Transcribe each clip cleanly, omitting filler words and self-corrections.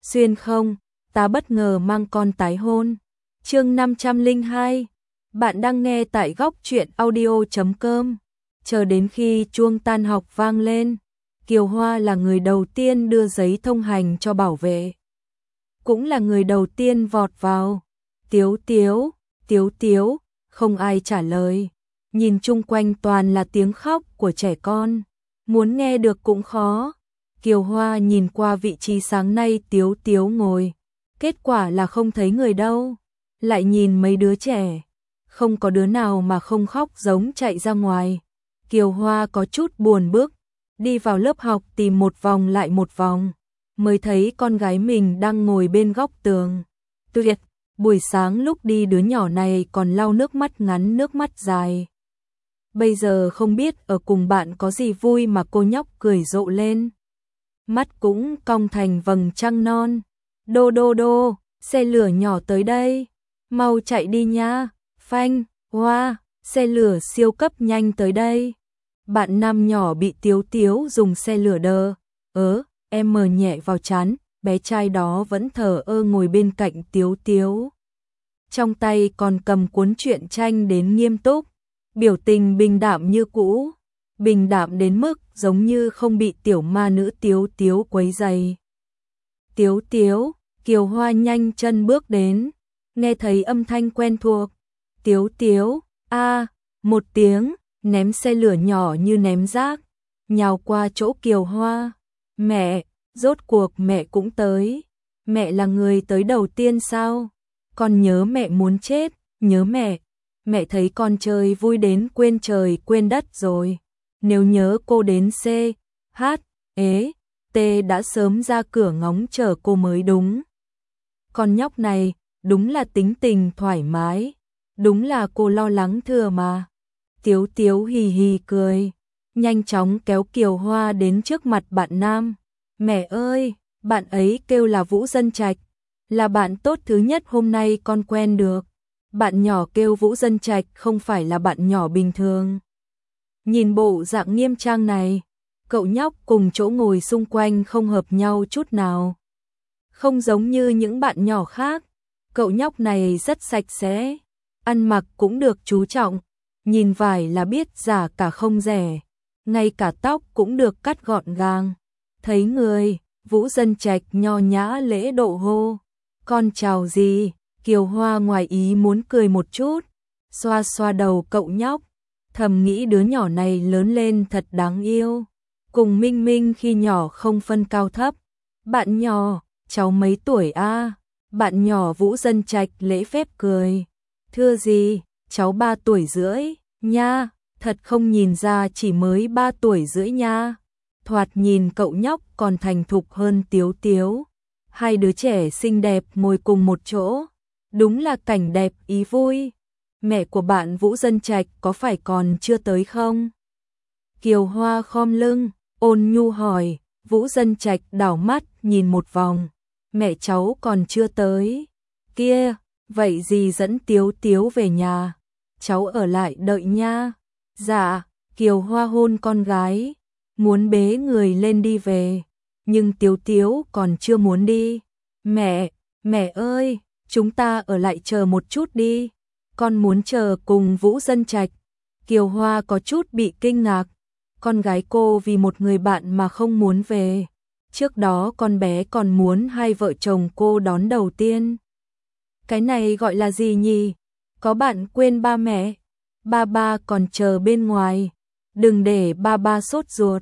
Xuyên không, ta bất ngờ mang con tái hôn. Chương 502. Bạn đang nghe tại góc truyện audio.com. Chờ đến khi chuông tan học vang lên, Kiều Hoa là người đầu tiên đưa giấy thông hành cho bảo vệ. Cũng là người đầu tiên vọt vào. Tiếu tiếu, tiếu tiếu, không ai trả lời. Nhìn chung quanh toàn là tiếng khóc của trẻ con. Muốn nghe được cũng khó. Kiều Hoa nhìn qua vị trí sáng nay Tiếu Tiếu ngồi. Kết quả là không thấy người đâu. Lại nhìn mấy đứa trẻ. Không có đứa nào mà không khóc giống chạy ra ngoài. Kiều Hoa có chút buồn bực. Đi vào lớp học tìm một vòng lại một vòng. Mới thấy con gái mình đang ngồi bên góc tường. Tuyệt, buổi sáng lúc đi đứa nhỏ này còn lau nước mắt ngắn nước mắt dài. Bây giờ không biết ở cùng bạn có gì vui mà cô nhóc cười rộ lên. Mắt cũng cong thành vầng trăng non. Đô đô đô, xe lửa nhỏ tới đây. Mau chạy đi nha. Phanh, hoa, xe lửa siêu cấp nhanh tới đây. Bạn nam nhỏ bị Tiếu Tiếu dùng xe lửa đờ. Em mờ nhẹ vào trán, bé trai đó vẫn thờ ơ ngồi bên cạnh Tiếu Tiếu. Trong tay còn cầm cuốn truyện tranh đến nghiêm túc. Biểu tình bình đạm như cũ, bình đạm đến mức giống như không bị tiểu ma nữ Tiếu Tiếu quấy rầy. Tiếu Tiếu, Kiều Hoa nhanh chân bước đến, nghe thấy âm thanh quen thuộc. Tiếu Tiếu, một tiếng, ném xe lửa nhỏ như ném rác, nhào qua chỗ Kiều Hoa. Mẹ, rốt cuộc mẹ cũng tới. Mẹ là người tới đầu tiên sao? Con nhớ mẹ muốn chết, nhớ mẹ. Mẹ thấy con chơi vui đến quên trời quên đất rồi. Nếu nhớ cô đến C, H, E, T đã sớm ra cửa ngóng chờ cô mới đúng. Con nhóc này, đúng là tính tình thoải mái. Đúng là cô lo lắng thừa mà. Tiếu Tiếu hì hì cười. Nhanh chóng kéo Kiều Hoa đến trước mặt bạn nam. Mẹ ơi, bạn ấy kêu là Vũ Dân Trạch. Là bạn tốt thứ nhất hôm nay con quen được. Bạn nhỏ kêu Vũ Dân Trạch không phải là bạn nhỏ bình thường. Nhìn bộ dạng nghiêm trang này, cậu nhóc cùng chỗ ngồi xung quanh không hợp nhau chút nào. Không giống như những bạn nhỏ khác, cậu nhóc này rất sạch sẽ, ăn mặc cũng được chú trọng, nhìn vải là biết giả cả không rẻ, ngay cả tóc cũng được cắt gọn gàng. Thấy người, Vũ Dân Trạch nho nhã lễ độ hô, con chào gì? Kiều Hoa ngoài ý muốn cười một chút, xoa xoa đầu cậu nhóc, thầm nghĩ đứa nhỏ này lớn lên thật đáng yêu, cùng Minh Minh khi nhỏ không phân cao thấp. Bạn nhỏ, cháu mấy tuổi a? Bạn nhỏ Vũ Dân Trạch lễ phép cười. Thưa gì, cháu 3 tuổi rưỡi, nha, thật không nhìn ra chỉ mới 3 tuổi rưỡi nha. Thoạt nhìn cậu nhóc còn thành thục hơn Tiếu Tiếu. Hai đứa trẻ xinh đẹp ngồi cùng một chỗ. Đúng là cảnh đẹp ý vui. Mẹ của bạn Vũ Dân Trạch có phải còn chưa tới không? Kiều Hoa khom lưng, ôn nhu hỏi. Vũ Dân Trạch đảo mắt nhìn một vòng. Mẹ cháu còn chưa tới. Kia, vậy gì dẫn Tiếu Tiếu về nhà? Cháu ở lại đợi nha. Dạ, Kiều Hoa hôn con gái, muốn bế người lên đi về. Nhưng Tiếu Tiếu còn chưa muốn đi. Mẹ ơi! Chúng ta ở lại chờ một chút đi. Con muốn chờ cùng Vũ Dân Trạch. Kiều Hoa có chút bị kinh ngạc. Con gái cô vì một người bạn mà không muốn về. Trước đó con bé còn muốn hai vợ chồng cô đón đầu tiên. Cái này gọi là gì nhỉ? Có bạn quên ba mẹ. Ba còn chờ bên ngoài. Đừng để ba sốt ruột.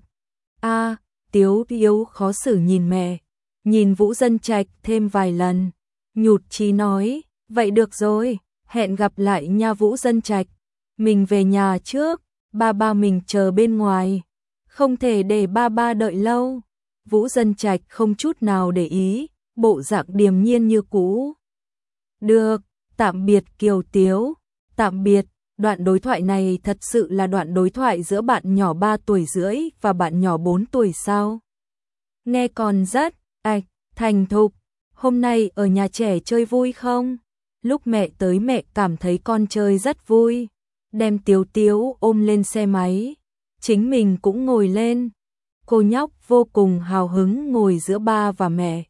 Tiếu Tiếu khó xử nhìn mẹ. Nhìn Vũ Dân Trạch thêm vài lần. Nhụt chí nói, vậy được rồi, hẹn gặp lại nha Vũ Dân Trạch. Mình về nhà trước, ba mình chờ bên ngoài. Không thể để ba đợi lâu. Vũ Dân Trạch không chút nào để ý, bộ dạng điềm nhiên như cũ. Được, tạm biệt Kiều Tiếu, tạm biệt. Đoạn đối thoại này thật sự là đoạn đối thoại giữa bạn nhỏ 3 tuổi rưỡi và bạn nhỏ 4 tuổi sao? Nghe còn rất, thành thục. Hôm nay ở nhà trẻ chơi vui không? Lúc mẹ tới mẹ cảm thấy con chơi rất vui. Đem Tiếu Tiếu ôm lên xe máy. Chính mình cũng ngồi lên. Cô nhóc vô cùng hào hứng ngồi giữa ba và mẹ.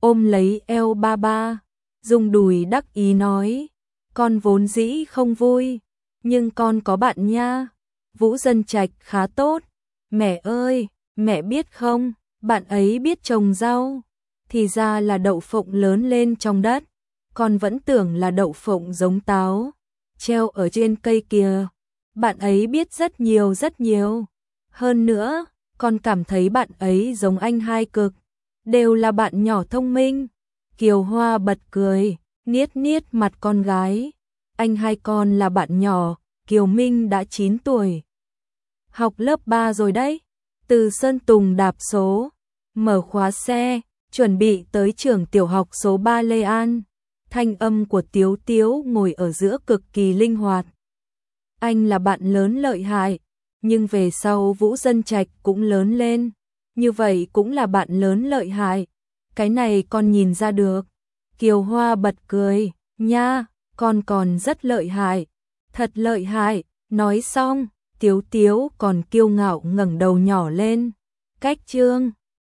ôm lấy eo ba ba, dùng đùi đắc ý nói, con vốn dĩ không vui, nhưng con có bạn nha. Vũ Dân Trạch khá tốt, mẹ ơi, mẹ biết không, bạn ấy biết trồng rau, thì ra là đậu phộng lớn lên trong đất, con vẫn tưởng là đậu phộng giống táo, treo ở trên cây kìa. Bạn ấy biết rất nhiều. Hơn nữa, con cảm thấy bạn ấy giống anh hai cực, đều là bạn nhỏ thông minh. Kiều Hoa bật cười, niết niết mặt con gái. Anh hai con là bạn nhỏ, Kiều Minh đã 9 tuổi. Học lớp 3 rồi đấy. Từ Sơn Tùng đạp số, mở khóa xe, chuẩn bị tới trường tiểu học số 3 Lê An. Thanh âm của Tiếu Tiếu ngồi ở giữa cực kỳ linh hoạt. Anh là bạn lớn lợi hại, nhưng về sau Vũ Dân Trạch cũng lớn lên, như vậy cũng là bạn lớn lợi hại. Cái này con nhìn ra được. Kiều Hoa bật cười, nha, con còn rất lợi hại, thật lợi hại. Nói xong, Tiếu Tiếu còn kiêu ngạo ngẩng đầu nhỏ lên. Cách chương